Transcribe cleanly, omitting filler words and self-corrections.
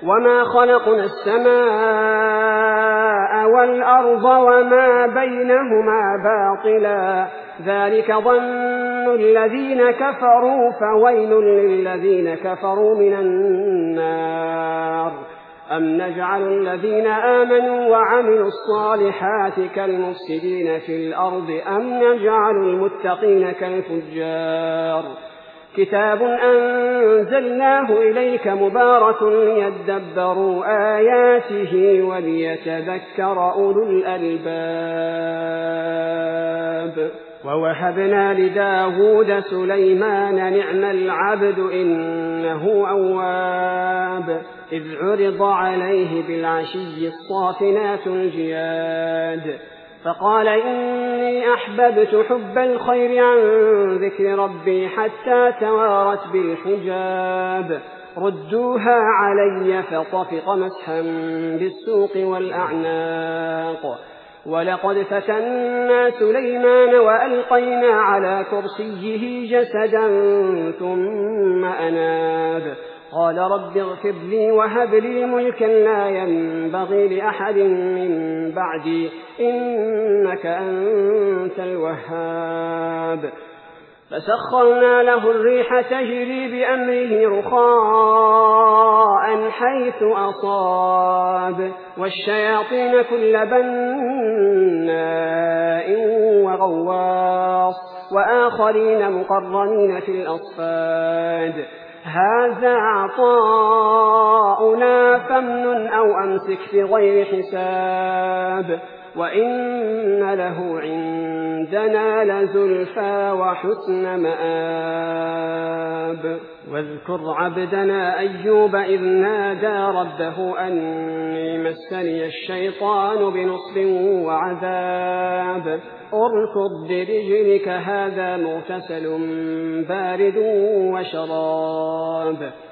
وما خلقنا السماء والأرض وما بينهما باطلا ذلك ظن الذين كفروا فويل للذين كفروا من النار أم نجعل الذين آمنوا وعملوا الصالحات كالمفسدين في الأرض أم نجعل المتقين كالفجار كتاب أنزلناه إليك مبارك ليدبروا آياته وليتذكر أولو الألباب ووهبنا لداود سليمان نعم العبد إنه أواب إذ عرض عليه بالعشي الصافنات الجياد فقال إني أحببت حب الخير عن ذكر ربي حتى توارت بالحجاب ردوها علي فطفق مسحا بالسوق والأعناق ولقد فتنا سليمان وألقينا على كرسيه جسدا ثم أناب قال رب اغفر لي وهب لي ملكا لا ينبغي لأحد من بعدي إنك أنت الوهاب فسخرنا له الريح تجري بأمره رخاء حيث أصاب والشياطين كل بناء وغواص وآخرين مقرنين في الأصفاد هذا عطاؤنا فامنن أو أمسك بغير حساب وإن له عندنا لزلفى وحسن مآب واذكر عبدنا أيوب إذ نادى ربه أني مسني الشيطان بنصب وعذاب اركض برجلك هذا مغتسل بارد وشراب